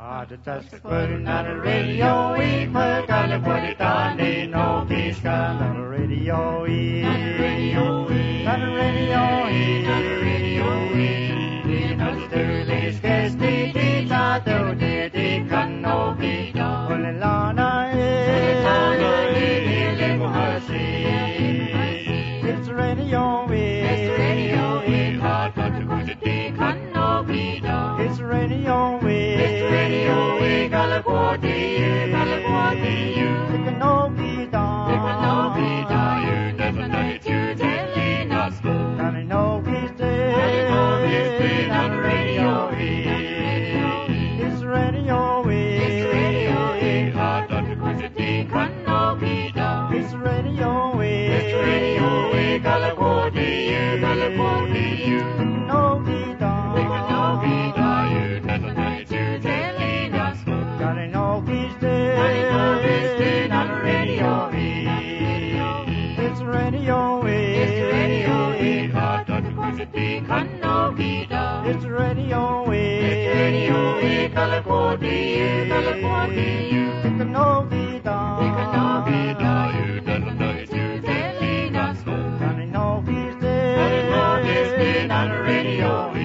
Putting on the radio, we put on the put it on the no peace gun on the radio, on the radio, on the radio, on the radio, on the early scarce the out of the can no be done. Only Lana is it's radio, it's radio, hard but to go to the can no be done. It's radio, it's radio, we got what you, it can no be done. It can no be done. You never know to telling us. Can I know he's dead? On the radio, it's radio, it's radio, hard but to go to the can no be done. It's radio, we got what you, no be done. It can no be done. You never know to telling us. Can I know he's dead? On the radio, it's radio, hard but to go to the can no be done. It's radio, we got what you, it can no be done. It can no be done. You never know to telling us. Can I know he's dead? On the radio,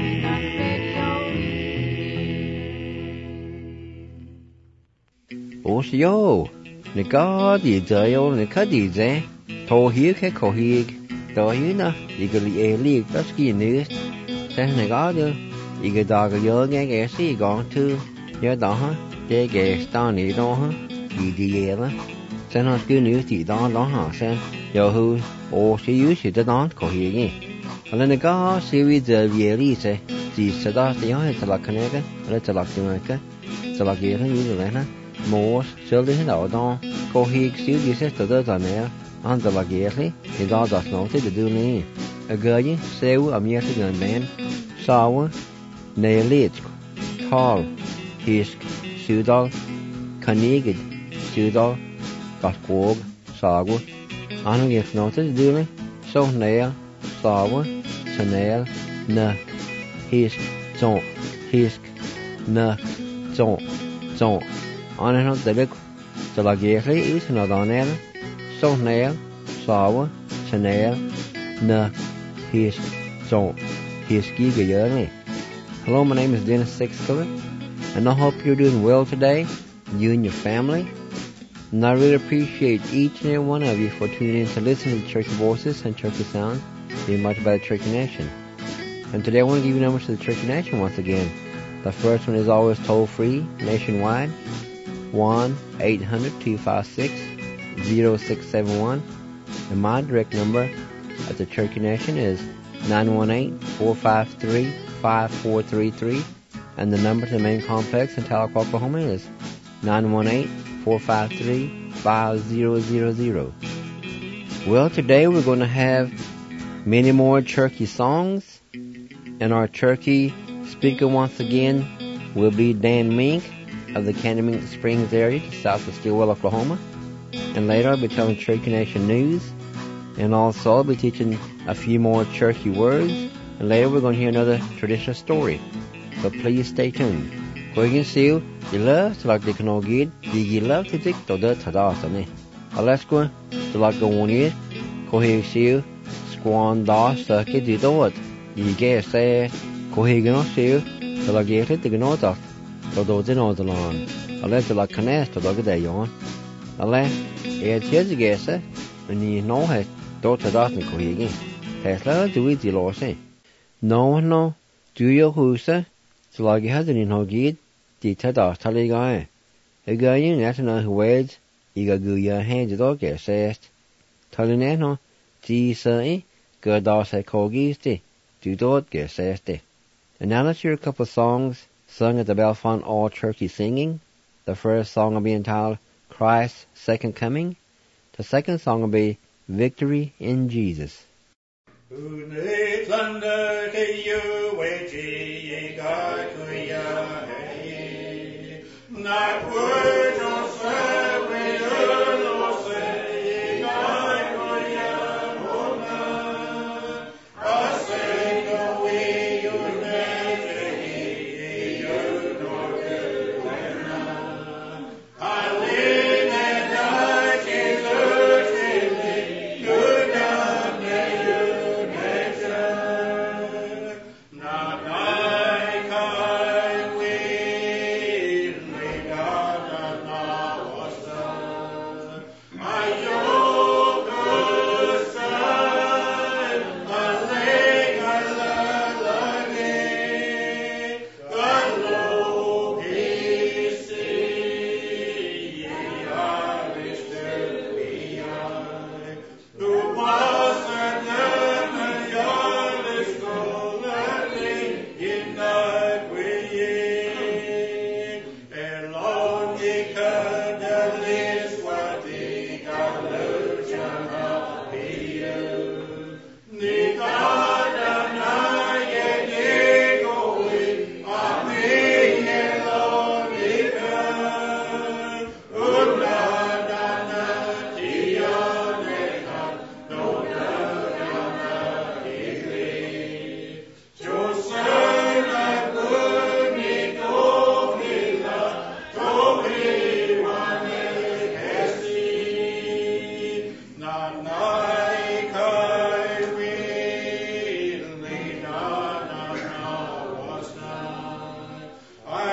Osio, the God is Dio, the Cadize, told here, Kekohig, Dohina, eagerly a league, that's key news. Then the God, you get dog a young egg, see gone to your daughter, they get stony daughter, Idiela. Send us good news, the dawn long send your who, or she used to not Kohigi. And then the God series of Yelise, the Sadasti, it's like Canega, let's like Jamaica, it's like Yelena. Mors, children out on, Kohig still uses to the Tanner, and the Lagierly, his others noted to do me. A girl, say, a mere gun man, sour, nail lit, tall, hisk, sudal, canigid, sudal, gasquog, sago, and if noted to do me, so nail, sour, chanail, na, hisk, zonk, hisk, na, zonk. On and on the look, the Lagierly is not on air, so nail, sour, chanail, na, his, so, his giga yearly. Hello, my name is Dennis Sixler, and I hope you're doing well today, you and your family. And I really appreciate each and every one of you for tuning in to listen to Church Voices and Church Sound, being much about the Church Nation. And today I want to give you numbers to the Church Nation once again. The first one is always toll-free, nationwide, 1-800-256-0671. And my direct number at the Church Nation is 918-453-5433. And the number to the main complex in Tahlequah, Oklahoma is 918-453-5000. Well, today we're going to have many more Cherokee songs. And our Cherokee speaker once again will be Dan Mink of the Candy Springs area, south of Stillwell, Oklahoma. And later I'll be telling Cherokee Nation news. And also I'll be teaching a few more Cherokee words. And later we're going to hear another traditional story. So please stay tuned. Koigin Seal, you love to like the canoe gid, you love to dig to the Tadasane. Alaska, to like go on here, Kohig Seal, Squan Das, Circuit, you do it. You get say, Kohigano Seal, to like get it, the Gnotas. So those in all the lawn. I'll let you like connect to look at that yawn. I'll let it's his guess, and you know how to doesn't go again. Tesla do it, the law say. No, do your hooser, so like you had in her gid, the Tadas Tally guy. A guy in that and who words, you got go your hands at all get says. Telling that no, gee, say, good off say Kogisti, do dot get says. And now let's hear a couple of songs sung at the Belfont All Cherokee Singing. The first song will be entitled Christ's Second Coming. The second song will be Victory in Jesus.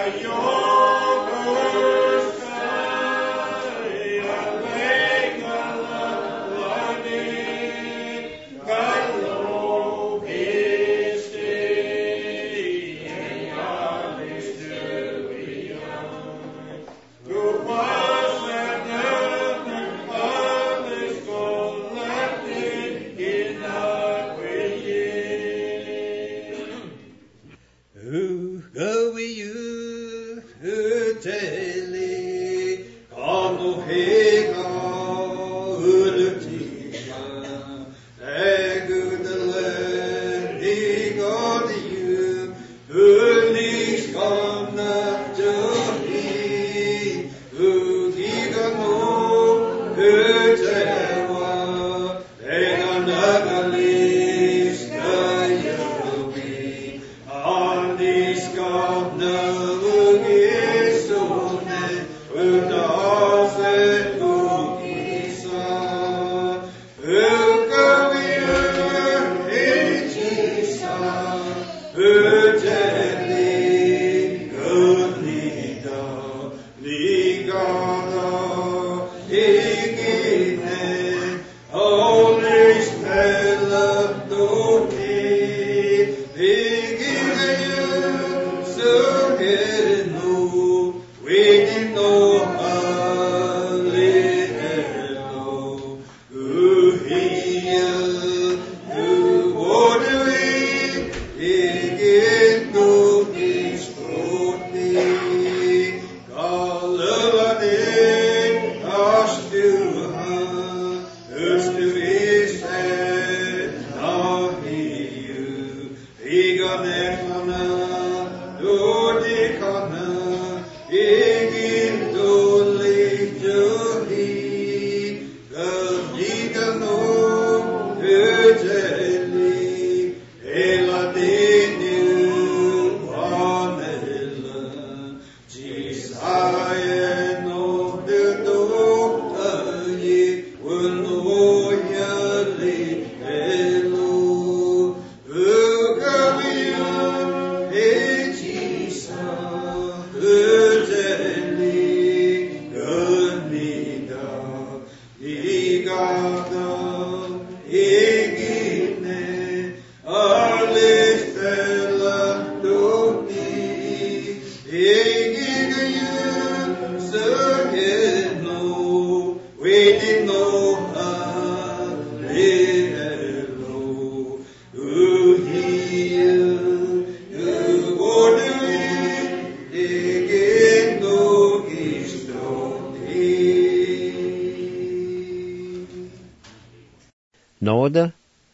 Nåde,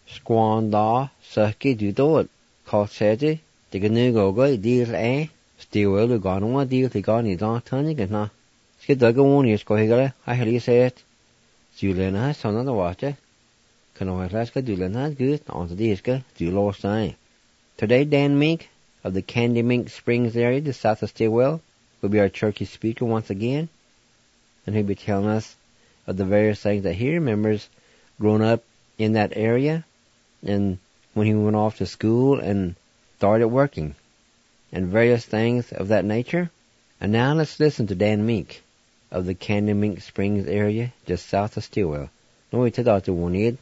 squanda, saki du dåd, kalsete, det kan nu gå i del A, stivøl og ganua del til gan i dag tønningen. Skal døgge ugen skal hægge, har jeg lige set. Dylene har sådan der var det. Kan du have skal dylene har gud, og så det skal dylo sig. Today Dan Mink of the Candy Mink Springs area, the south of Stilwell, will be our Cherokee speaker once again, and he'll be telling us of the various things that he remembers growing up in that area, and when he went off to school and started working, and various things of that nature. And now let's listen to Dan Mink of the Candy Mink Springs area, just south of Stilwell. No, we took out to one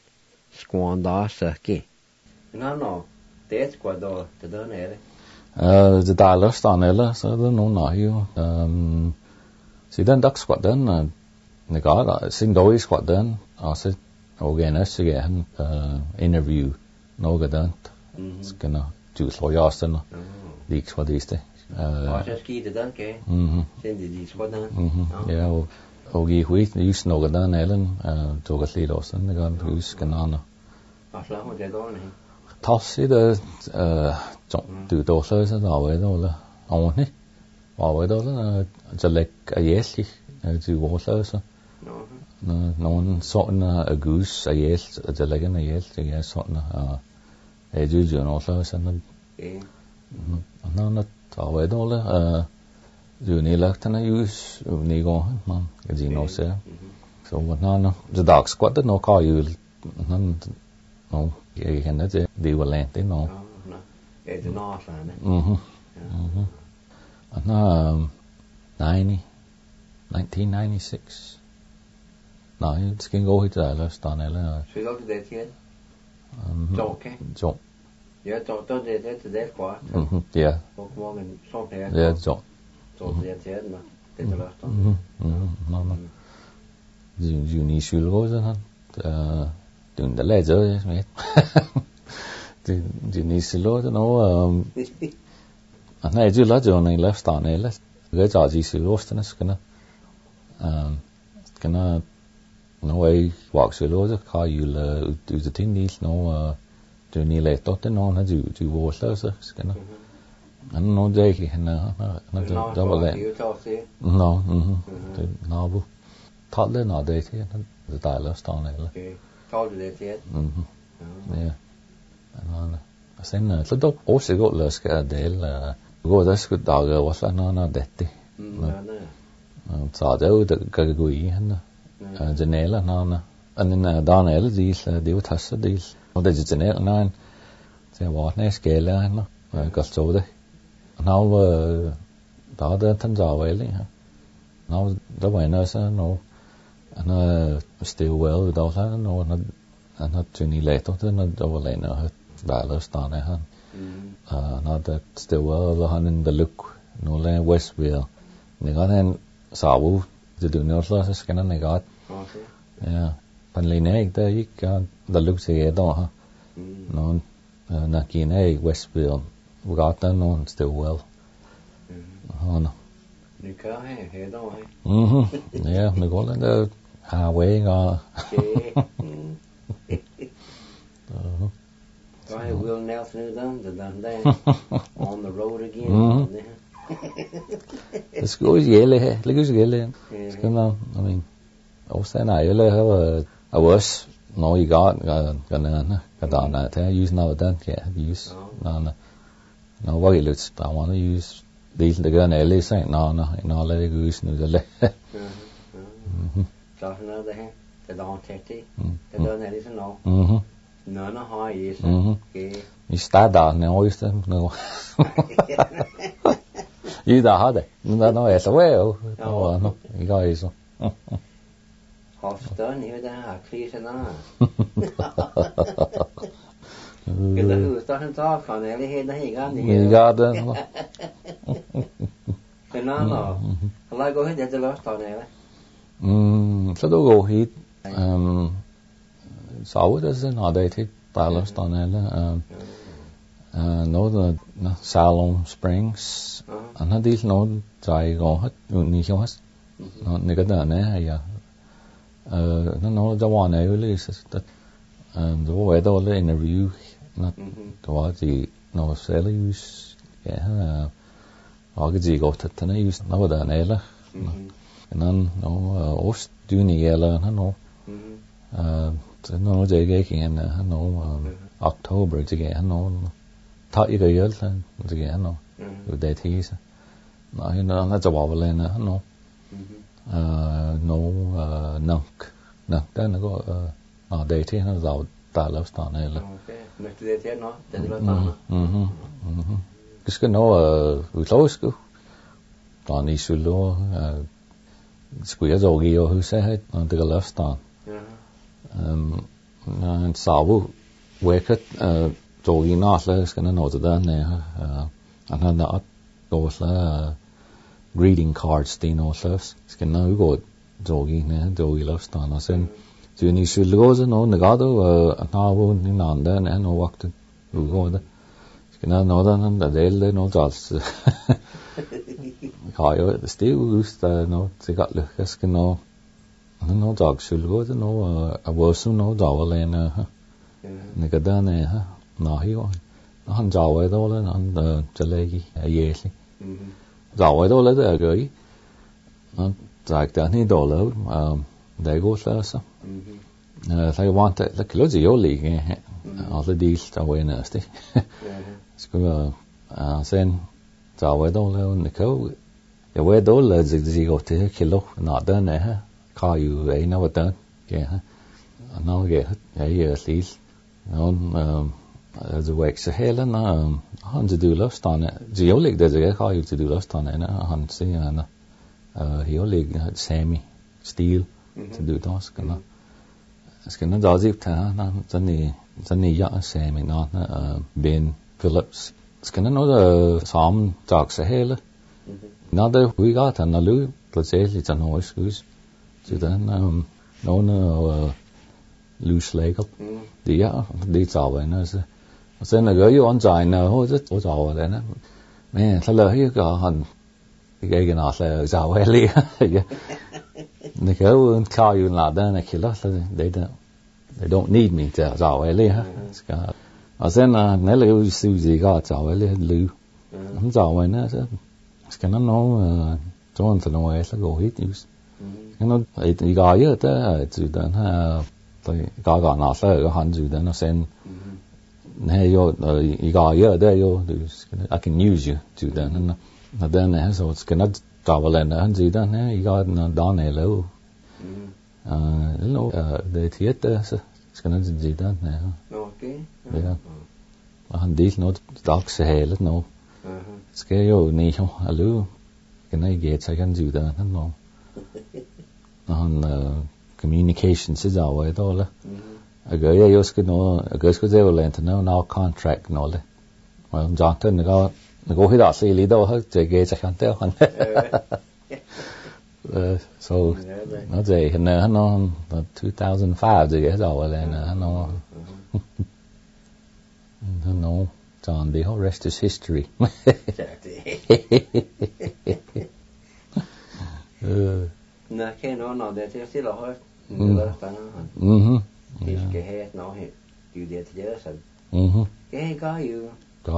squanda saki. No, that's quite the done it. The dollar stan eller så det nogen nej jo. Så den dag squat den negaga sin dog squat den og så organisk igen interview noget den skal nå du slår jeg også den lige hvad det er. Og så skete den kan. Sen det squat den. Ja og i huit just noget den eller tog at lidt også den kan du skal nå. Og så må det gå ned. Tassi det du då så der var det eller ordentlig var det eller så læk ayesli du var så nogen sådan august ayes der lægger ayes det er sådan du jo så sådan der var det eller du nedlagt den use nego man kan sige noget så hvad the dogs squat det nok har jo no jeg kender det var langt det no det er norsk nó 1996 nói cái ngô hít ra là tao này là suy lỗi để thiệt chọc cái chọc giờ chọc tôi để quá yeah một mình xong thế yeah chọc để thiệt mà để cho nó dù ni suy lỗi rồi đừng để lại rồi mẹ dù ni suy lỗi nó này chứ lá chỗ này lifestyle này là cái trò gì suy lỗi nó cái nó ấy hoặc sự lỗi rất khó dù là từ từ tiếng đi nó từ ní lệ tốt tới nó dù vô sơ cái nó dây thì nó cho vào lệ nó bu thoát lên nó đây thì nó tại lifestyle này là thoát để thiệt yeah nó xem là rất tốt ố sự gọi là cái để là gọi là cái đạo cái what là nó đẹp đi sao đâu được cái quỷ hắn cho nên là nó anh nên đo này là gì là điều thật sự đi nó để cho nên nó sẽ bỏ này scale là nó có số đấy nó đó là thân giàu vậy đấy ha nó đó vậy nó sẽ nó still well đó là nó chuyện này lệ tốt thế nó đâu lại nó hết đã là start này hơn nó that still well là hắn the look nó là Westville này có nên sáu từ từ nó là cái này có yeah phần này này tới cái the look sẽ đó ha nó là kia này Westville got that nó still well nó đi cá hay đó hay yeah mình có là highway ngò I will Nelson done on the road again. It's good gele, it's gele. Come on, I mean, also na yele have a worse. No, you got gonna na te use now done yeah use no what it looks I want to use these the gun early say no let it use no the so another hand the long tete the gun that isn't no nó hỏi gì sao cái you start down now always no you da hade no es well no you guys Hoston here da clear na cái đó là tao tao còn này hết đấy you got that cái nó lại có hết để cho tao này sao đâu go hit sáu đó là nó đây thì tại là tao này là nó là Salon Springs nó đi nó chạy gõ hết nhiều không hết nó này cái đó này hay nó cho vào này với rồi vậy đó là interview nó có gì nó sẽ là use cái là có cái gì có thật nó use nó vào này là nó Australia là nó dễ cái kia nó October chứ cái nó thọ ý cái là chứ cái nó để thì nó cho vào lên nó nâng đó nó có để thì nó giàu tại lớp start này là nó để thế nó để nó cái nó close cứ toàn đi xuống lo square rồi nhiều hơn sẽ hết từ cái lớp start sáu về cái rồi nó là cái nó nổi ra này anh đã có là greeting cards thì nó là cái nó có rồi này rồi lớp start nó xem chứ như sự lúa nó có đó nó vô những nón đó này nó waktu lúa đó cái nó đó nó để lên nó chọn khỏi still use nó sẽ gặp được cái nó chọn sự lúa nó vừa xuống nó chọn lên này cái đó này ha nó hiểu nó hành chọn vậy đó là nó trở lại cái gì chọn vậy đó là cái gửi nó tại cái đồ lớn để go sao sai want là cái lối gì oli cái ở đi tao về nữa đấy cái sen tao về đâu là nó câu cái về đâu là gì có thể kilo nó đơn này ha coiอยู่ấy nó vật đơn cái ha nó cái ấy xí nó the work så hela na han to do lust on it the only there's a call you to do lust on it na han see na he only semi steel to do das kana skan na dazip ta na zani ya semi na Ben Phillips skan na the sam talk så hela na the we got na lu plötsligt så nå skus så den no loose leg det det så na så og sen gør jo on sign nå det så det na men så lỡ cái han cái nào là giàu hay li nó kéo caoอยู่là đó là khi đó they don't need me to giàu hay li ha og sen nếu là cái gì có giàu hay li lưu không giàu vậy nó cái nó trong tuần này sẽ go hit news nó cái cái đó đó chủ đơn ha tôi cái nào sẽ cái hắn chủ đơn nó sen này yo cái cái đó yo I can use you chủ đơn nó đơn này so it's gonna travel and hắn chủ đơn này cái nó đó này lâu nó để thiết đó it's gonna chủ đơn này okay yeah hắn đi nó dark sẽ hết nó cái yo này không alo cái này ghét sai hắn chủ đơn nó han communication sẽ giàu vậy đó là agar ya yo cái nó agar cái gì vậy nó now contract nó là mà Johnson nó có hit asli lý đâu hết chỉ cái chắc chắn theo hắn so nó gì hình như nó 2005 gì cái giàu vậy nó John the whole rest is history nè khi nó để cho xí là hơi nó ta nó cái hết nó hếtอยู่เดียวที่จะสั่นcái cóอยู่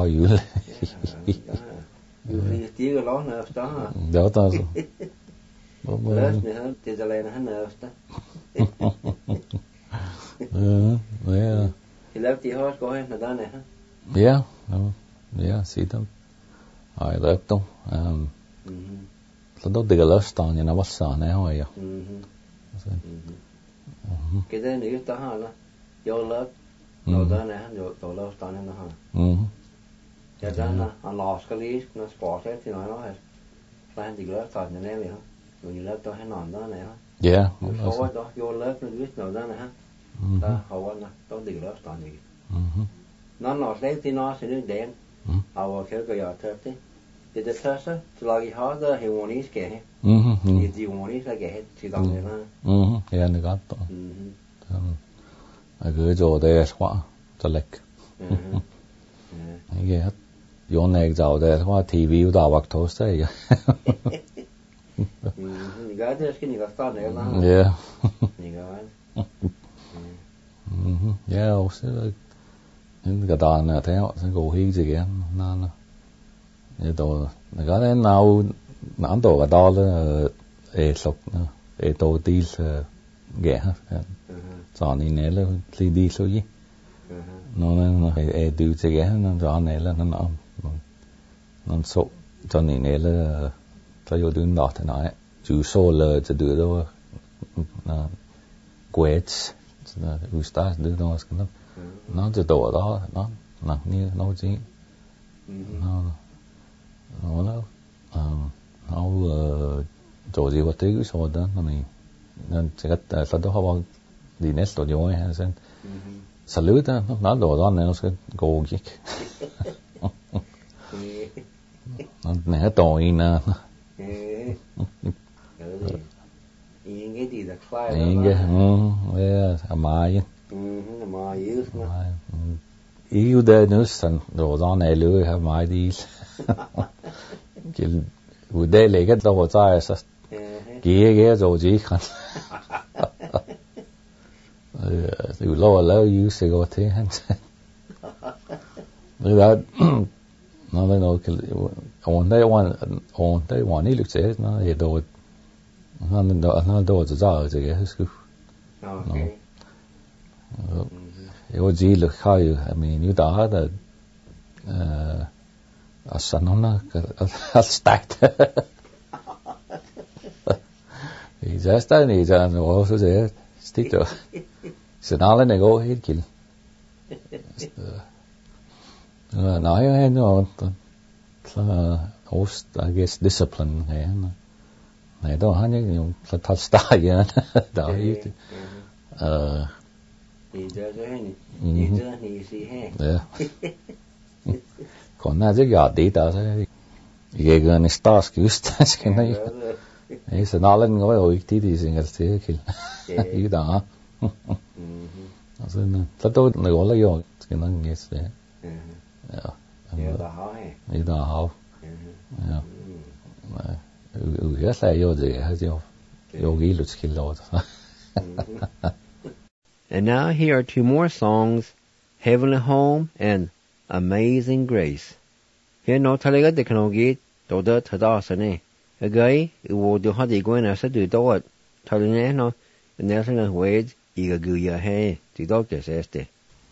อยู่ที่ก็ร้อนnữa đó đó ta lớn nữa thìจะlên hắn nữa đó thì lớp tí hết có hết là đó này ha yeah see them I left them Tôi được lust on you know what's on now are you cái đấy nếu ta ha là vô lớp đầu đó này hắn vô tổ lớp ta nên nó ha cái đó là anh lost cái lý nó sport ấy thì nói hết phải hắn đi lớp ta như thế này ha rồi lớp tôi hay nón đó này ha yeah hầu đó vô lớp nó biết đầu đó này ha ta hầu nó tôi đi lớp ta như nó lấy thì nó sẽ được đen hầu cái giờ thật đấy thì det första så lagar ha det harmoniskt här. Det harmoniskt här till dagen na. Ja, det gott då. Cái chỗ đây quá, cho lệch. Cái hết. Yo này giàu đây quá TV đào bạc thốt đấy. Ni gái det ska ni gå stan där va. Ja. Ni gái. Ja, också những cái đàn này thấy họ sẽ cố hi gì cái nó cái đồ cái đấy nào nãy đồ cái đó là sọc đồ đi ghẻ ha chọn này nè là đi số gì nó phải điều gì ghẻ nó chọn này là nó sọc chọn này nè là cho yêu đương đỏ thế này chủ số làจะดูđó quét ustaz đưa nó cái nóจะđồ đó nó nặng như nó gì nó做gì vậy cái số đó nên chỉ có sau đó họ đi nét rồi rồi ha sen salute đó nó đồ đó này nó sẽ go gig nó nè tội nè cái gì là khai cái mai yêu đời nữa sẵn đồ đó này lưỡi ha mai đi cái vụ đây lấy cái đồ trái sao kia rồi gì khăn từ lâu lâu yêu sẽ có thế hắn rồi đó nó nói cái on đây one đi lúc sẽ nó để đồ nó đồ cho ra cái cái okay cái gì là khai I mean như đó là Asana start. Ya está ni ya no so se stito. Se nada nego hit kill. No, I know. Host, I guess, discipline. Này đó hả những thật style vậy đó Thì còn na chứ gọt tí đó thế cái gần stars cứ stars cái này ấy sẽ nói lên ngồi rồi tí thì sẽ thế kiểu ý đó nên tất tôi nói là yo cái nó nghe sẽ ý đó hảo yes I yo gì hay yo ghi lụt skill lot. And now here are two more songs, Heavenly Home and Amazing Grace. Here no talaga de kanogi do da tada sane. A guy wo do hadi gwen asa do do talene no national wage iga guya he the doctor says de.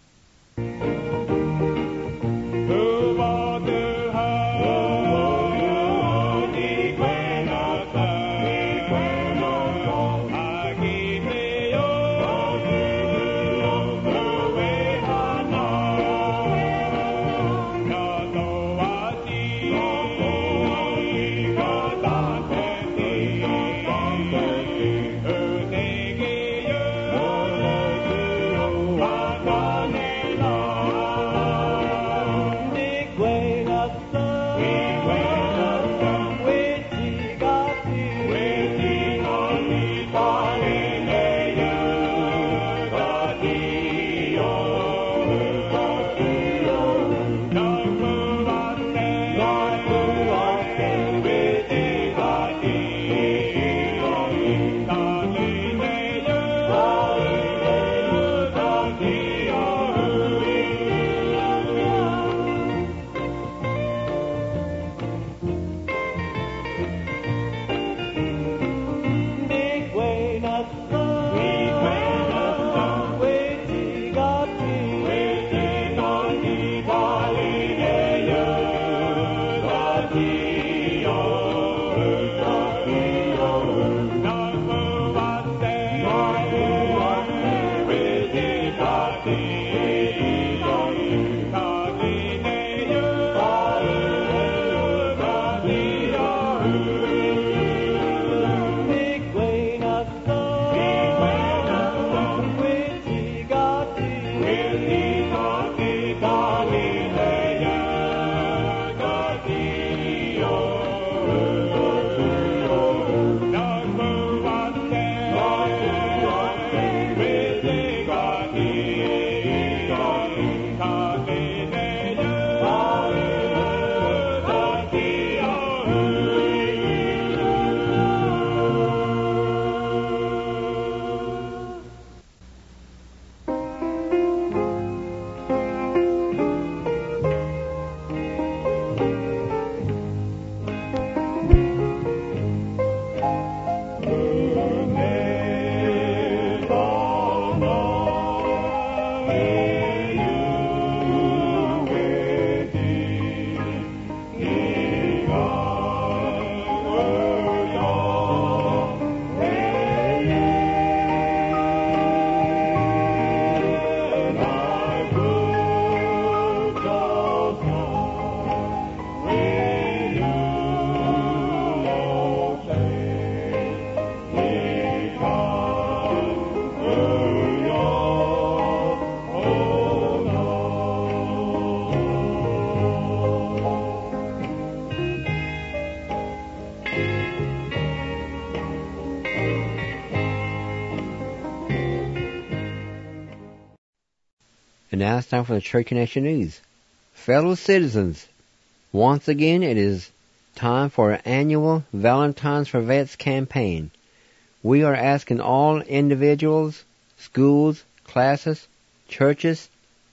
And now it's time for the Church Connection News. Fellow citizens, once again it is time for our annual Valentine's for Vets campaign. We are asking all individuals, schools, classes, churches,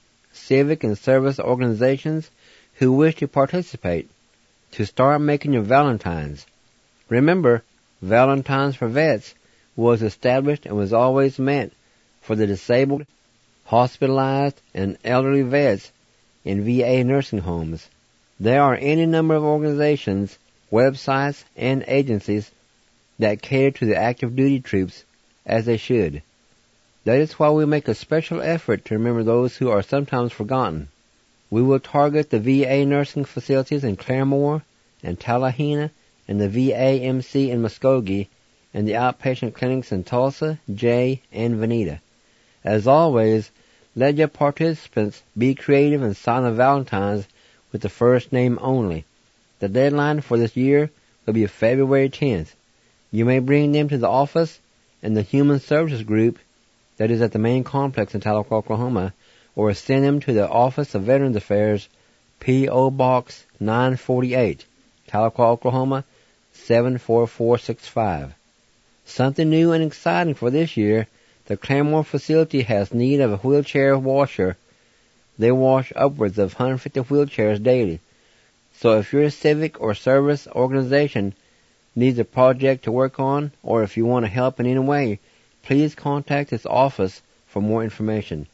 civic and service organizations who wish to participate to start making your Valentines. Remember, Valentine's for Vets was established and was always meant for the disabled, hospitalized, and elderly vets in VA nursing homes. There are any number of organizations, websites, and agencies that cater to the active duty troops as they should. That is why we make a special effort to remember those who are sometimes forgotten. We will target the VA nursing facilities in Claremore and Tallahassee and the VAMC in Muskogee and the outpatient clinics in Tulsa, Jay, and Veneta. As always, let your participants be creative and sign the Valentines with the first name only. The deadline for this year will be February 10th. You may bring them to the office and the Human Services Group that is at the main complex in Tahlequah, Oklahoma, or send them to the Office of Veterans Affairs, P.O. Box 948, Tahlequah, Oklahoma 74465. Something new and exciting for this year, the Claremore facility has need of a wheelchair washer. They wash upwards of 150 wheelchairs daily. So if your civic or service organization needs a project to work on, or if you want to help in any way, please contact this office for more information.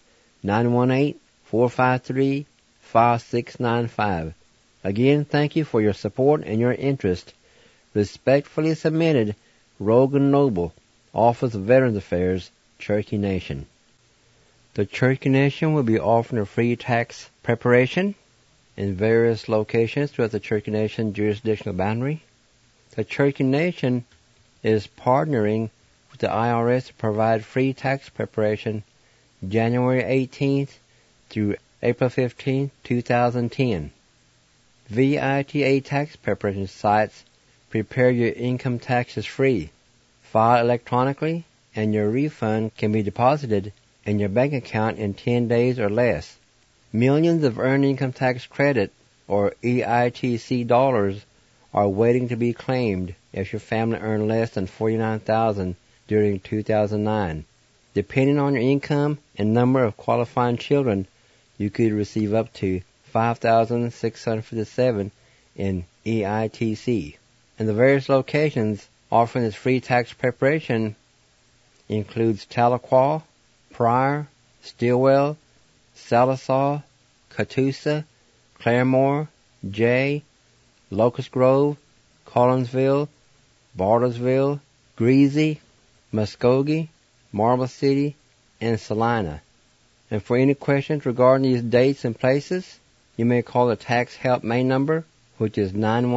918-453-5695. Again, thank you for your support and your interest. Respectfully submitted, Rogan Noble, Office of Veterans Affairs, Cherokee Nation. The Cherokee Nation will be offering a free tax preparation in various locations throughout the Cherokee Nation jurisdictional boundary. The Cherokee Nation is partnering with the IRS to provide free tax preparation January 18th through April 15th, 2010. VITA tax preparation sites prepare your income taxes free. File electronically, and your refund can be deposited in your bank account in 10 days or less. Millions of earned income tax credit, or EITC dollars, are waiting to be claimed if your family earned less than $49,000 during 2009. Depending on your income and number of qualifying children, you could receive up to $5,657 in EITC. And the various locations offering this free tax preparation includes Tahlequah, Pryor, Stilwell, Sallisaw, Catoosa, Claremore, Jay, Locust Grove, Collinsville, Bartlesville, Greasy, Muskogee, Marble City, and Salina. And for any questions regarding these dates and places, you may call the Tax Help main number, which is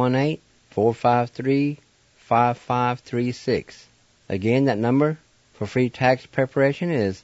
918-453-5536. Again, that number for free tax preparation is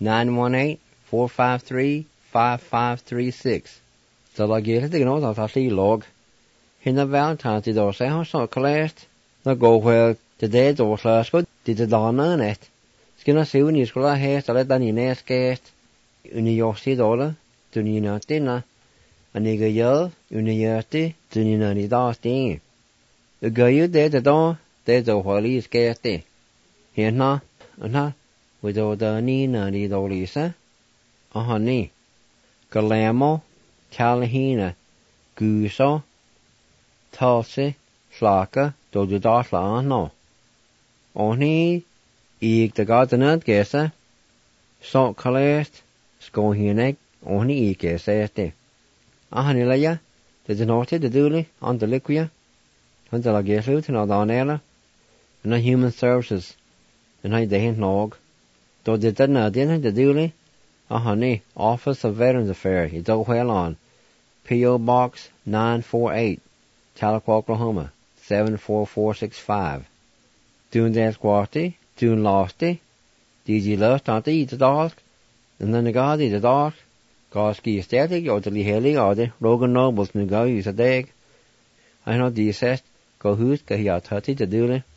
918-453-5536. So like you think know that I see log. In the Valentine's Day, they'll say, how so collect? They'll go where the day they'll slash good, did the dawn on it. Skin a sew in your school hair, so let down your nest cast. Uni yorsi dollar, to you not dinner. A nigger yell, uni yerty, to you not eat all sting. The girl you there the door, there's a holy scarcity. Here na, with all the nina the dolisa. Honey. Galamo, Tallahassee, Gooso, Tulsa, Slaka, Dodudasla, no. Only, eek the gardener guessa, salt colorist, skohinek, only eek guessa. Ahanilaya, the denote the duly on the liquia, until I guess out and all down there, and the Human Services, and I didn't log. Though they didn't the duly, honey, Office of Veterans Affairs, you don't well on. P.O. Box 948, Tahlequah, Oklahoma 74465. Doing that squatty, doing losty, did you lust on the eat the dog? And then the god eat the dog. Goski static or the liheli or the Rogan Nobles new go use a dag. I know the assessed go who's go here 30 to do it.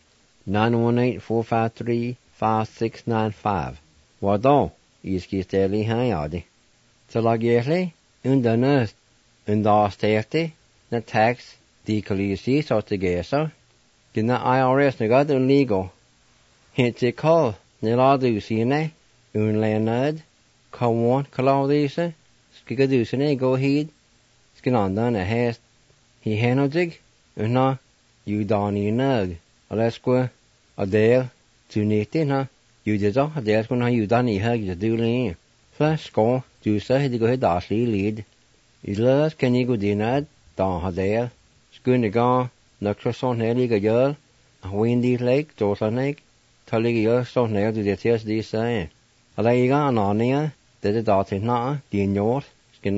918-453-5695. What though? Iski steli high adi. So like yesterday, the nurse, the safety, the tax, the colisi so together. Did the IRS got the legal. Hint it call, the law do see ne, Leonard, call one, call all these, Skigadusine, go heed, skin on done a hast. He hanodig, no, you donny nug, a lesqua, a dale, to nitty, no. You did all, there's when you done he hug the dooley. Flash score, do say to go ahead, Darsley lead. Is less can you go dinner, down her there. Schoon the gone, knuckles on Nelly a girl, a windy lake, daughter neck, telling you so nail to the tears these say. A lay on near, did the daughter not, the north, skin off,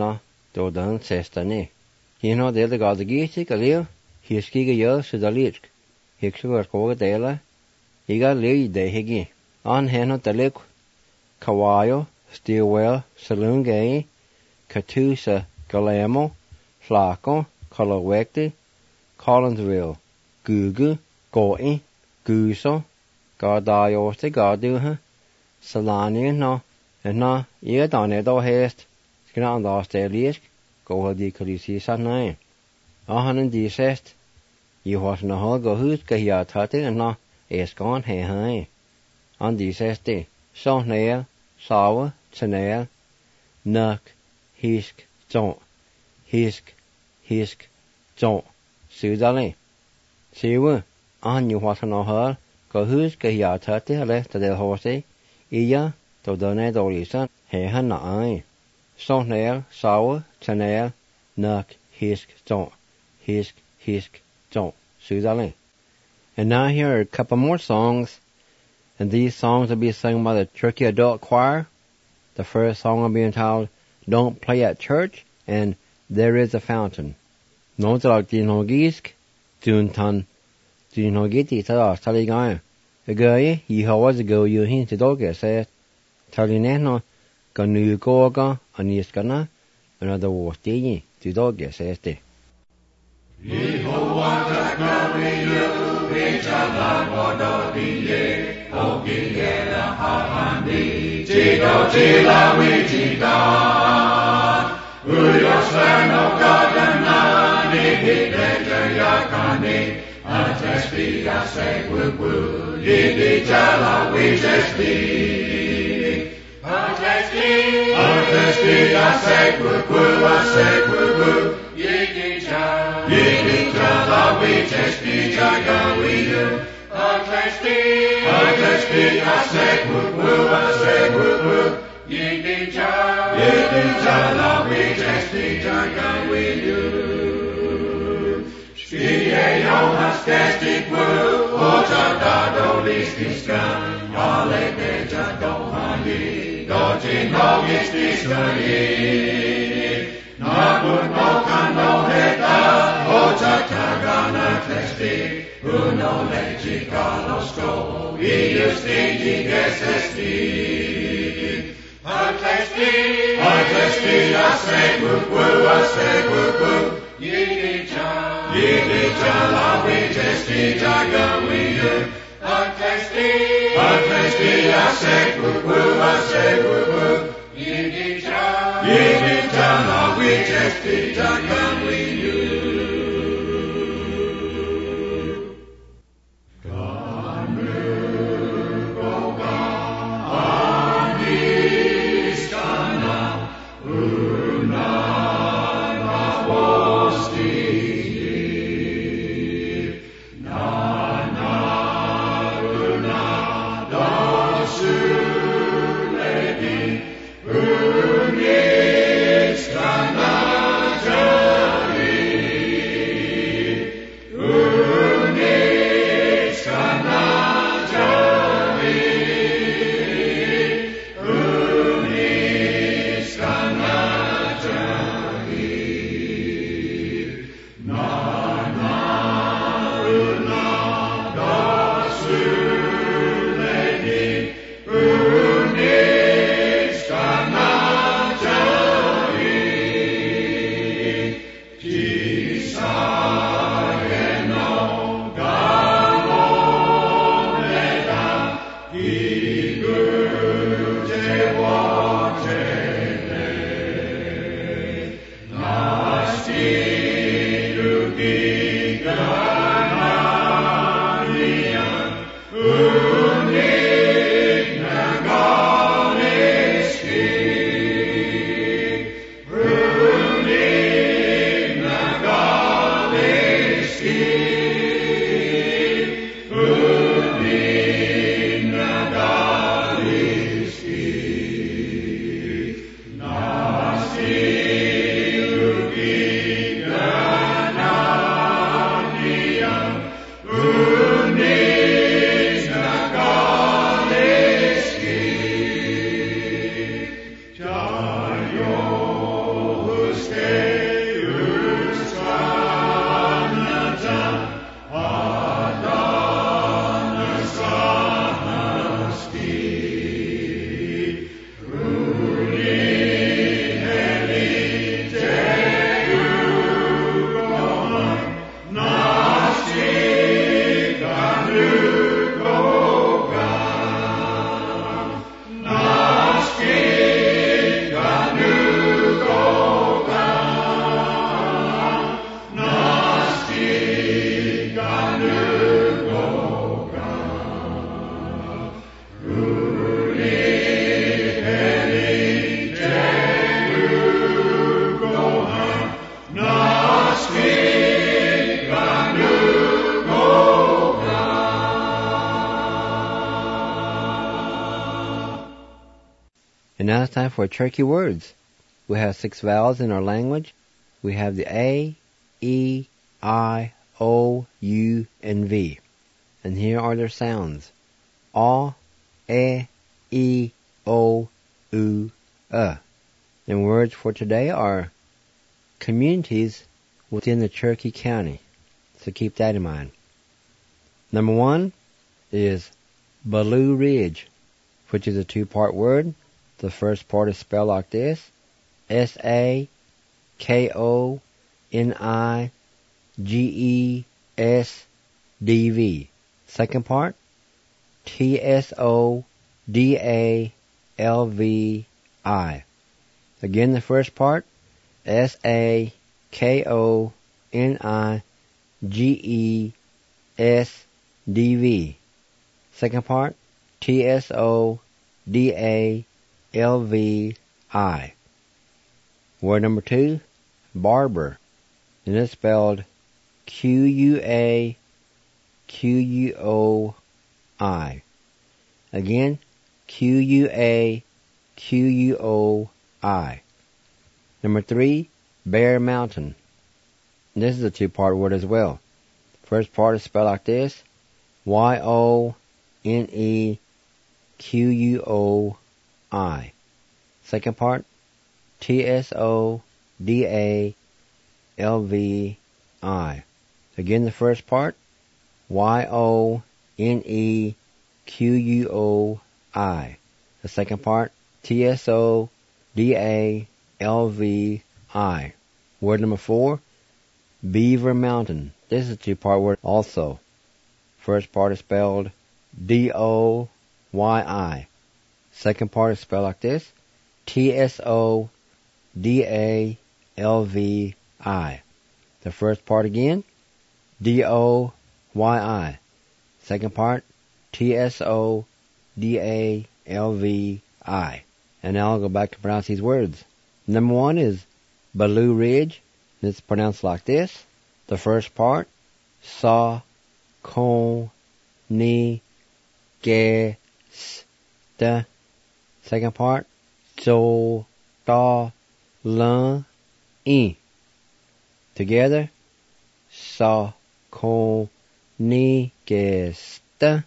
då den sestane. Hino del ga de giti galio, hiskiga yo sudalisk. Hiksugar koga dela, iga li de higi. An heno delik, kawayo, Stilwell, Salungay, Catoosa, Galamo, Flaco, Colorwecti, Collinsville, Gugu, Goi, Guso, Gardayoste, Garduha, Salani, no, and na, ye don edo hest, Skin lost elisk, go di Calisi Sanai. Ahan di sest, you was no hog go hoot, Gahia Tati, and na, escon he high. On di sesti, so nail, Sawa, Chanel, Nuck, Hisk, Don't, Hisk, Don't, Sudali. Siwa, on you what no her, go who's Gahia Tati, left the horse, Iya, to donate Olison, he han eye. So nail, Sawa, Chanel, Nuck, Hisk, Don't, Hisk, Don't, Sudali. And now here are a couple more songs. And these songs will be sung by the Turkey Adult Choir. The first song will be entitled, Don't Play at Church, and There Is a Fountain. Notalag Dinogisk, Duntan, Dinogiti Tada, Taligaya. A guy, ye always go you hint to dog, says, Talineno, Ganu Goga, Aniskana, another was Dini, to dog, says they. Ogiyela hahandi, Chido chila wichita. Uyosano kadana, Nipideta yakani, Atesti asekwu, Yidi chala wichesti. Atesti asekwu, Yidi chala wichesti jagawiyu. Atesti asekwu, Yidi chala wichesti jagawiyu. Shpije Jonas testikwu, Ocha dado listiskan, Ale beja dohani, Doci nogistiskani. Nagun nokan noheta, Ocha tagana testi, Uno leci kalosko, Ius tigi gesesti. Atesti asekwu, Yidi chala wichesti jagawiyu. Atesti asekwu, Yidi chala wichesti jagawiyu. Unis Canada. it's time for Cherokee words. We have 6 vowels in our language. We have the A, E, I, O, U, and V. And here are their sounds. A, E, O, U, And words for today are communities within the Cherokee County. So keep that in mind. Number 1 is Blue Ridge, which is a 2-part word. The first part is spelled like this: SAKONIGESDV. Second part, TSODALVI. Again, the first part, SAKONIGESDV. Second part, TSODALVI. Word number 2, barber, and it's spelled QUAQUOI. Again, QUAQUOI. Number 3, Bear Mountain. And this is a 2-part word as well. First part is spelled like this: YONEQUOI. Second part, TSODALVI. Again, the first part, YONEQUOI. The second part, TSODALVI. Word number 4, Beaver Mountain. This is a 2-part word also. First part is spelled DOYI. Second part is spelled like this: TSODALVI. The first part again, DOYI. Second part, TSODALVI. And now I'll go back to pronounce these words. Number 1 is Blue Ridge, and it's pronounced like this. The first part, SAKONIGESDV. Second part, SAKONIGESDV. Together, SAKONIGESDV.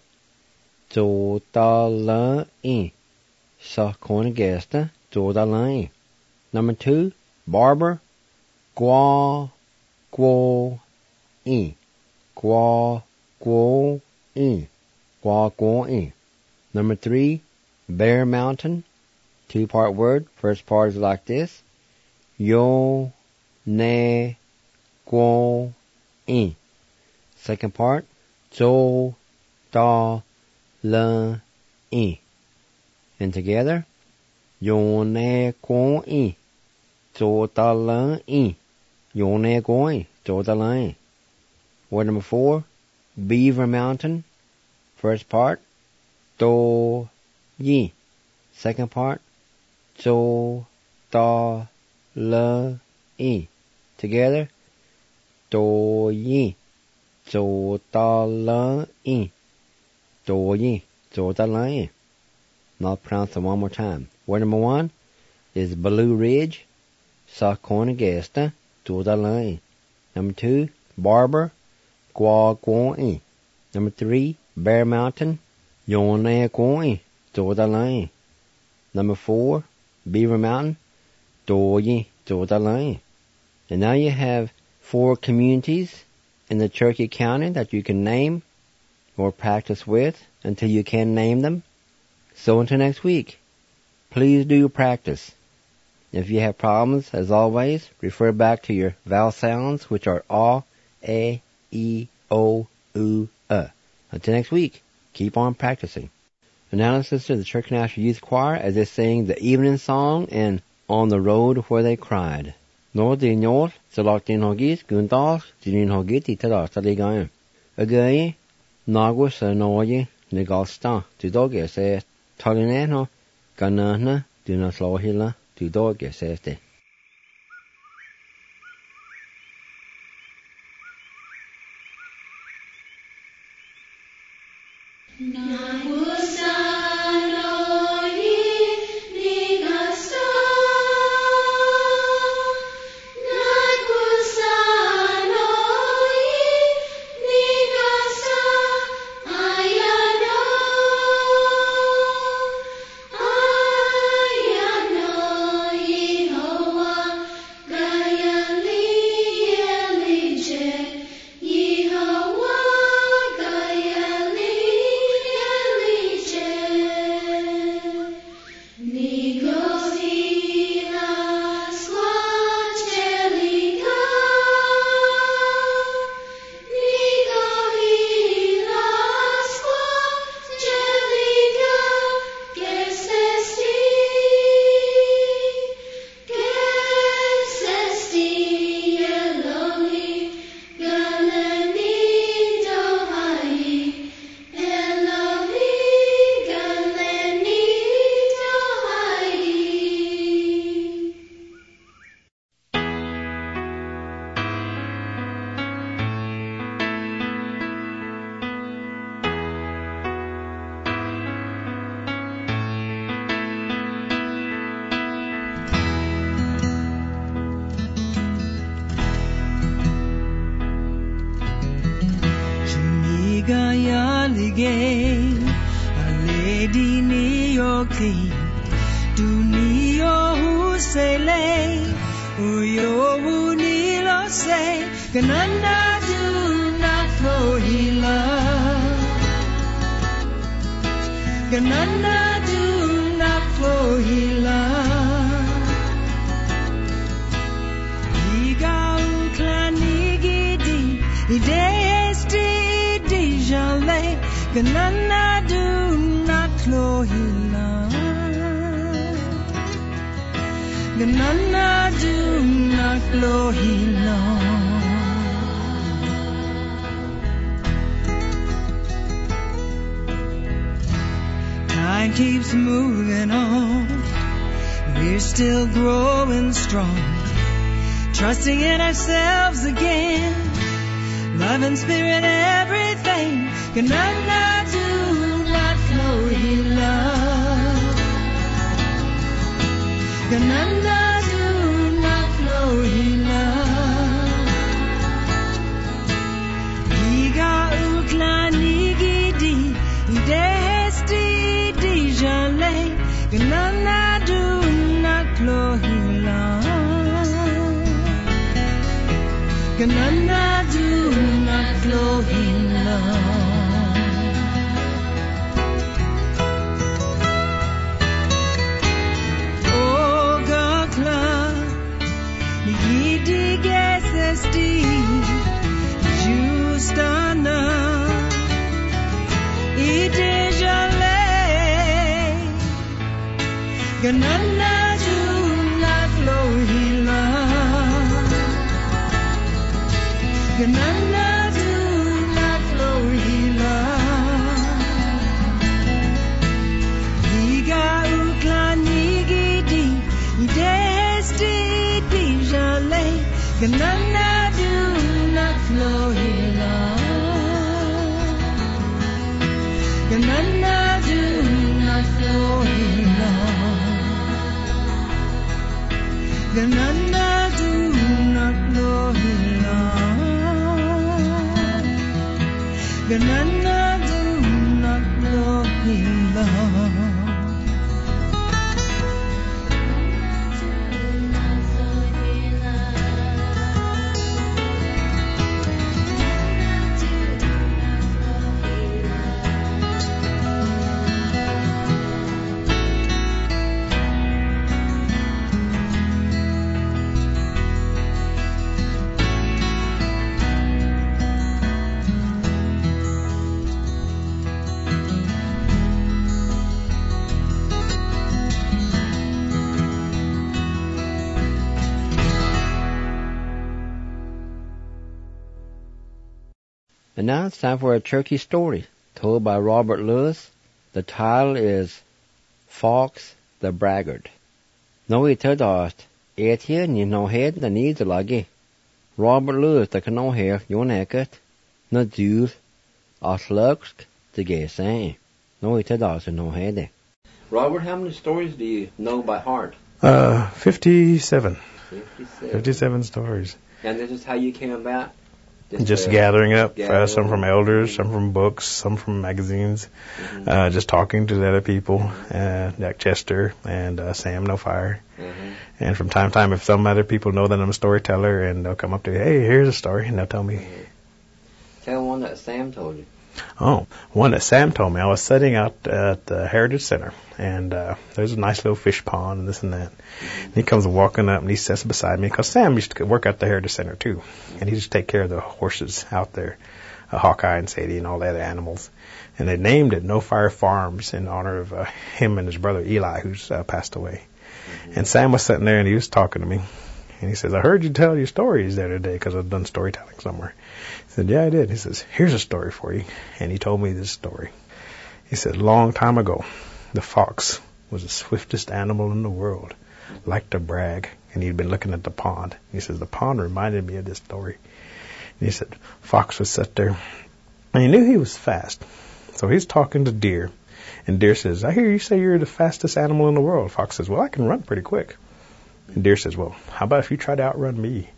SAKONIGESDV. Number 2, barber, GWAGWI. GWAGWI. Number 3, Bear Mountain, 2-part word. First part is like this: YONEQUOI. Second part, ZODALI. And together, YONEQUOI. ZODALI. YONEQUOI. ZODALI. Word number 4, Beaver Mountain. First part, DOYI. Second part, ZODALI. Together, DOYI. ZODALI. DOYI. ZODALI. And I'll pronounce it one more time. Word number 1 is Blue Ridge, SAKONIGESDV. ZODALI. Number 2, barber, GWAGWI. Number 3, Bear Mountain, YONEQUOI. ZODALI. Number 4, Beaver Mountain, DOYI. ZODALI. And now you have 4 communities in the Cherokee County that you can name or practice with until you can name them. So until next week, please do practice. If you have problems, as always, refer back to your vowel sounds, which are A, E, O, U, Until next week, keep on practicing. And now let's listen to the Cherokee National Youth Choir as they sing the evening song and On the Road Where They Cried. Nó đi nhốt, sẽ lọt tin họ ghi, gương tỏ, chỉ nên họ ghi thì thật đó, thật đi gái. Ở gai, nó có sở nói gì, nếu có start, thì đó kể sẽ thật đi nè nó, cả nè, thì nó slå hi là, thì đó kể sẽ thế. Nagusa no yi ni ligay Lady Neo King Du Neo Husele Uyo Unilo say Gananda do not flow hila Gananda do not flow hila Iga uklanigidi Idesti dijale Gananda do not flow hila Gananda do not flow hila Time keeps moving on We're still growing strong Trusting in ourselves again Love and spirit, everything Gananda do not flow hila Gananda do not flow hila Iga ukla nigidi Idesti dijale Gananda do not flow hila Gananda do not flow hila Esti Justana Idejale Gananda do not flow hila Gananda do not flow hila Iga ukla nigidi Idesti dijale Gananda do not flow hila Gananda do not flow hila Gananda do not flow hila Gananda do not flow hila And now it's time for a Cherokee story told by Robert Lewis. The title is Fox the Braggart. No itadast, here ni no head the needs lagi. Robert Lewis the cano hair yon eket, no dues, slugs to get saying. No itadast no head. Robert, how many stories do you know by heart? 57. 57. 57 stories. And this is how you came about? Just gathering up, some from elders, some from books, some from magazines, just talking to the other people, Jack Chester and Sam No Fire. And from time to time, if some other people know that I'm a storyteller, and they'll come up to me, hey, here's a story, and they'll tell me. Tell one that Sam told you. Oh, one that Sam told me. I was sitting out at the Heritage Center, and there's a nice little fish pond and this and that. And he comes walking up, and he sits beside me, because Sam used to work at the Heritage Center, too. And he used to take care of the horses out there, Hawkeye and Sadie and all the other animals. And they named it No Fire Farms in honor of him and his brother Eli, who's passed away. And Sam was sitting there, and he was talking to me. And he says, I heard you tell your stories there today, because I've done storytelling somewhere. I said, yeah, I did. He says, here's a story for you. And he told me this story. He said, long time ago, the fox was the swiftest animal in the world, liked to brag, and he'd been looking at the pond. He says, the pond reminded me of this story. And he said, fox would sit there, and he knew he was fast. So he's talking to Deer, and Deer says, I hear you say you're the fastest animal in the world. Fox says, well, I can run pretty quick. And Deer says, well, how about if you try to outrun me?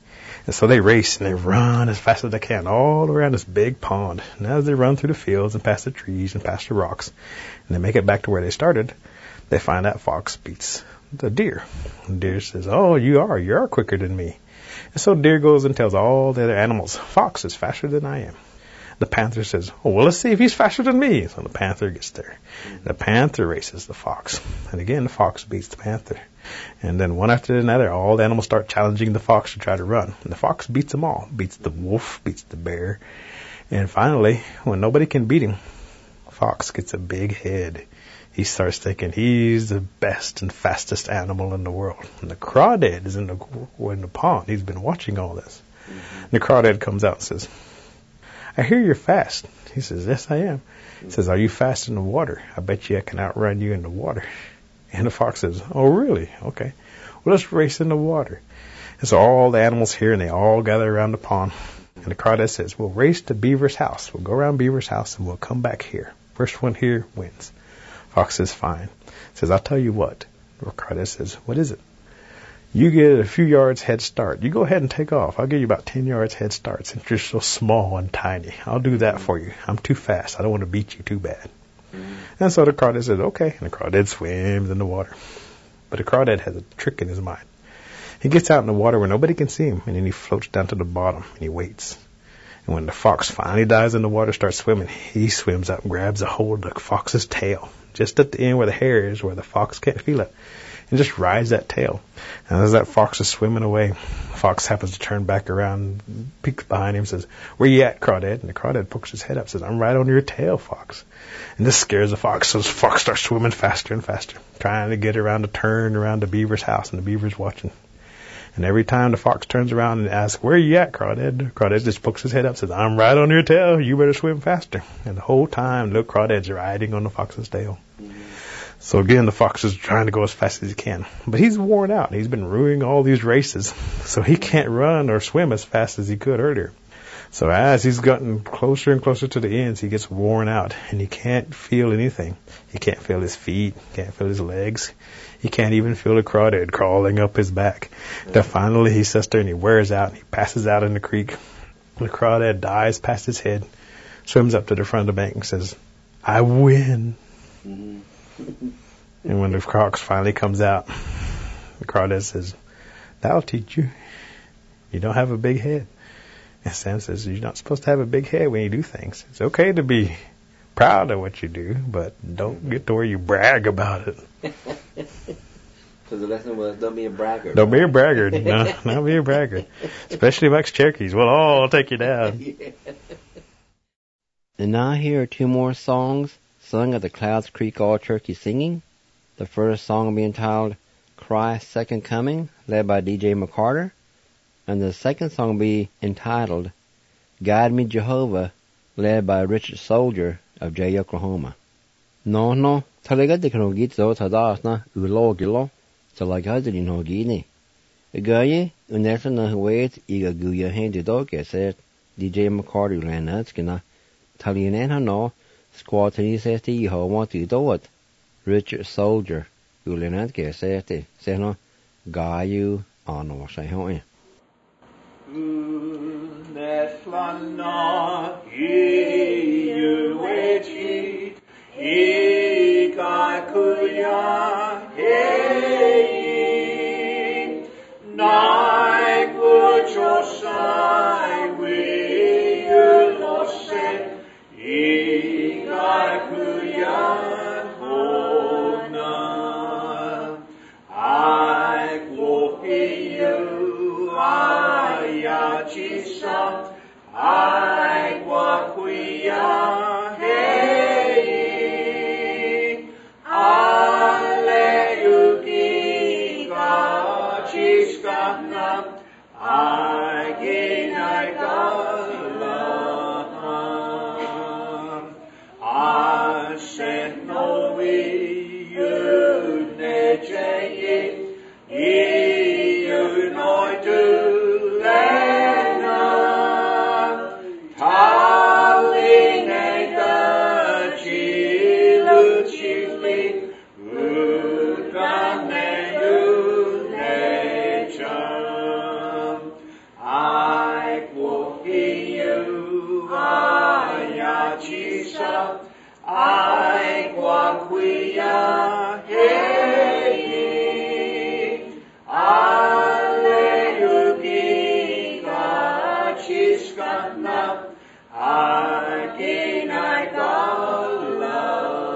And so they race and they run as fast as they can all around this big pond. And as they run through the fields and past the trees and past the rocks, and they make it back to where they started, they find out fox beats the deer. And deer says, "Oh, you are quicker than me." And so deer goes and tells all the other animals, "Fox is faster than I am." The panther says, "Oh, well, let's see if he's faster than me." So the panther gets there. The panther races the fox. And again, the fox beats the panther. And then one after another, all the animals start challenging the fox to try to run. And the fox beats them all. Beats the wolf, beats the bear. And finally, when nobody can beat him, fox gets a big head. He starts thinking he's the best and fastest animal in the world. And the crawdad is in the pond. He's been watching all this. And the crawdad comes out and says, "I hear you're fast." He says, "Yes, I am." He says, "Are you fast in the water? I bet you I can outrun you in the water." And the fox says, "Oh, really? Okay. Well, let's race in the water." And so all the animals here, and they all gather around the pond. And the crawdad says, "We'll race to Beaver's house. We'll go around Beaver's house, and we'll come back here. First one here wins." Fox says, "Fine." Says, "I'll tell you what." The crawdad says, "What is it?" "You get a few yards head start. You go ahead and take off. I'll give you about 10 yards head start since you're so small and tiny. I'll do that for you. I'm too fast. I don't want to beat you too bad." And so the crawdad says, "Okay." And the crawdad swims in the water. But the crawdad has a trick in his mind. He gets out in the water where nobody can see him, and then he floats down to the bottom, and he waits. And when the fox finally dives in the water, starts swimming, he swims up and grabs a hold of the fox's tail, just at the end where the hair is, where the fox can't feel it, and just rides that tail. And as that fox is swimming away, the fox happens to turn back around, peeks behind him, and says, "Where you at, crawdad?" And the crawdad pokes his head up and says, "I'm right on your tail, fox." And this scares the fox, so the fox starts swimming faster and faster, trying to get around to turn around the beaver's house, and the beaver's watching. And every time the fox turns around and asks, "Where you at, crawdad?" the crawdad just pokes his head up and says, "I'm right on your tail. You better swim faster." And the whole time, little crawdad's riding on the fox's tail. So again, the fox is trying to go as fast as he can. But he's worn out. He's been ruining all these races, so he can't run or swim as fast as he could earlier. So as he's gotten closer and closer to the ends, he gets worn out, and he can't feel anything. He can't feel his feet, can't feel his legs. He can't even feel the crawdad crawling up his back. Then finally he sits there and he wears out, and he passes out in the creek. The crawdad dives past his head, swims up to the front of the bank and says, "I win." And when the fox finally comes out, the crawdad says, "That'll teach you. You don't have a big head." And Sam says, "You're not supposed to have a big head when you do things. It's okay to be proud of what you do, but don't get to where you brag about it." So the lesson was, don't be a braggart. Don't be a braggart. No, don't be a braggart. Especially amongst Cherokees. Well, I'll take you down. And now here are two more songs sung at the Clouds Creek All Cherokee Singing. The first song will be entitled Christ's Second Coming, led by DJ McCarter. And the second song will be entitled Guide Me Jehovah, led by Richard Soldier of Jay, Oklahoma. No, talaga de kanogito tadasna ulogilo, talagazin hogini. Agaye, unesa na huwait iga guya hendi doge said DJ McCarty Lanatskina, Talianena no, squatini sesti Yehovah to do it. Richard Soldier, Ulanatke said, Seno, Gayu, Ano, Shahoy. Neslana, you wait, Ikakuya, hey, Nai Kuchosai, we lost it, Ikakuya, Hona, I will you, Ayachisa, I Wakuya. Isa, ai kwa kuia hei, Alleluia, chiskana, akinai kala.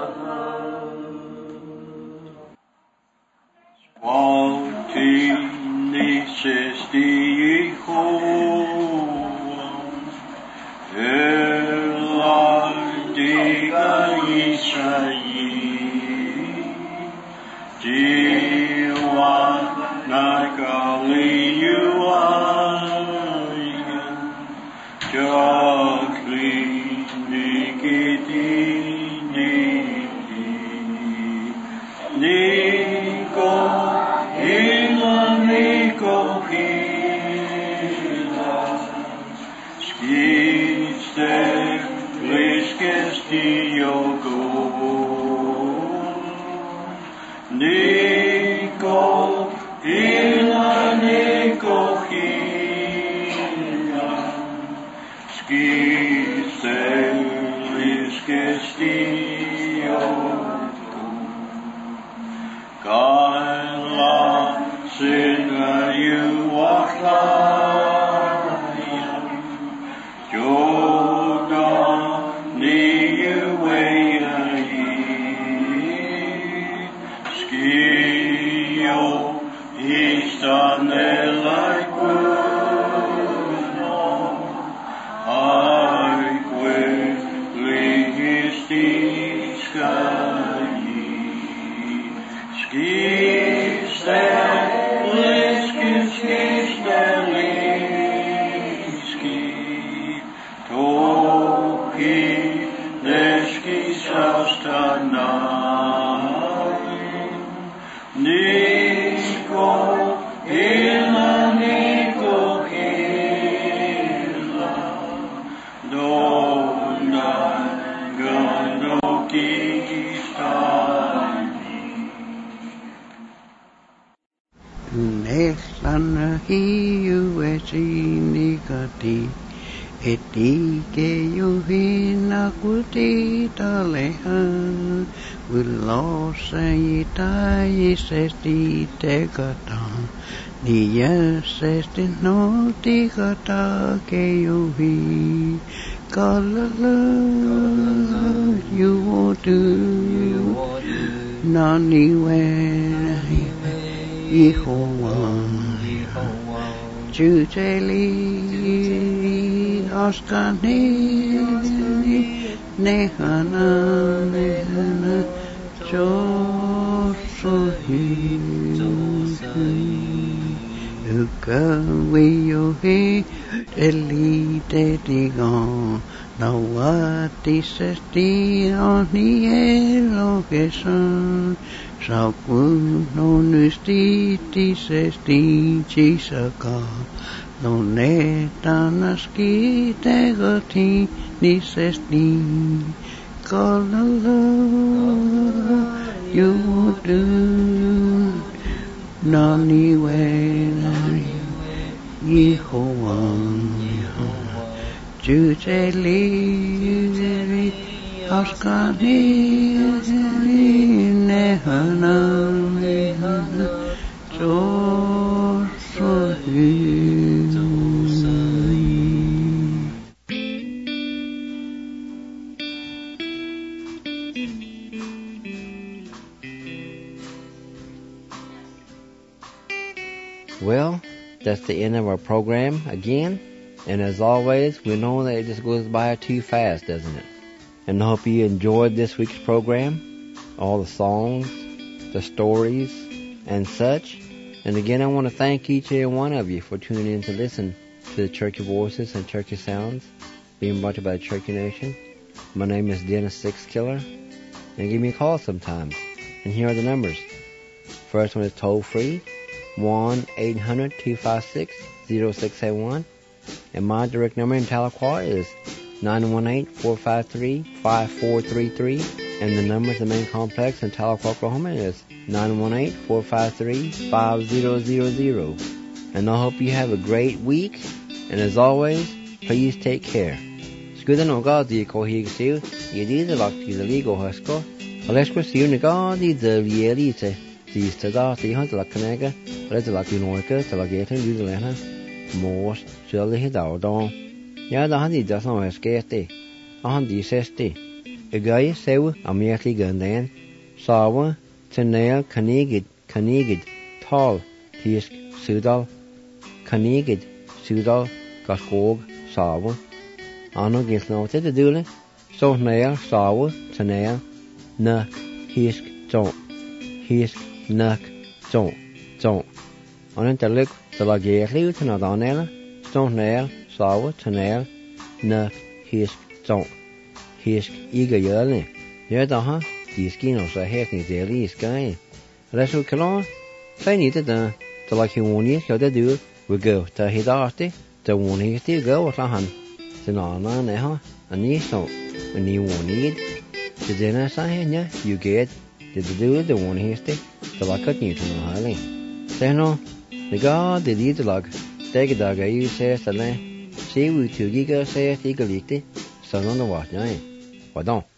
Spalti nisesti Jehova, Eladiga Israel, Jiwa nagali yuaya, Jagli nikiti Niko hila, Niko hila, skiste liskesti jogo. Niko hila, Niko hila, skiste liskesti jogo. Kaila singa yuachaya, Yoda ni yuwei, Skio istanelai kuno, Aique ligistiskai. Skiste liski, toki leski saustanai, Niko hila, Niko hila, dona gandoki Nexana hiu esinigati, etike juhina kuti talehan, Vilosaitajisesti tekatan, Niäsesti notikata kejuhi, Kalala juotu, Naniwe, Jehovah, Juteli, Askani, Nehana, Josuhi, Ukawiyohi, Eli Dedigon, Nawatisesti, Onielo, Sakuno nystiti sesti chisaka, no netanaski tegati nisesti, kalala yudu, naniwe, Yehovah, Juteli, Askani, Nehana, Josuhi. Well, that's the end of our program again. And as always, we know that it just goes by too fast, doesn't it? And I hope you enjoyed this week's program, all the songs, the stories, and such. And again, I want to thank each and every one of you for tuning in to listen to the Churchy Voices and Churchy Sounds being brought to you by the Churchy Nation. My name is Dennis Sixkiller. And give me a call sometimes. And here are the numbers. First one is toll free, 1-800-256-0671. And my direct number in Tahlequah is 918-453-5433. And the number to the main complex in Tahlequah, Oklahoma is 918-453-5000. And I hope you have a great week. And as always, please take care. Good no God the cohig seal, ye did the lock to the legal husko, unless we see the God the realite, the stada, the hunt like Canega, let the lucky noika, the lagator, do the lena, most surely hit our dawn. Ya the honey does not escape, a honey sesti. A guy sew, a merely gun then, sawa, tenail, canigid, tall, tisk, sudal, canigid, sudal, gaskog, sawa. Anno gils noted the dule, so nail, sawa, tenail, nuck, hisk, nuck, don't. On it the look, the lagator, to not on ella, stone nail, sawa, tenail, nuck, hisk, don't. Hisk, eager yearly. Yet, the skin of the head in the early sky. Resul Kalon, say needed the like you won't eat, the do, we go to his arty, the one he still go with a hand. The Nana, Neha, and ye so, when you won't eat, the dinner sign, you get, did the do the one he stick, the like a Newton highly. Say no, the God did eat the log, take a dog, you say, the land, see we 2 giga say, eagerly, son on the watch, What don't?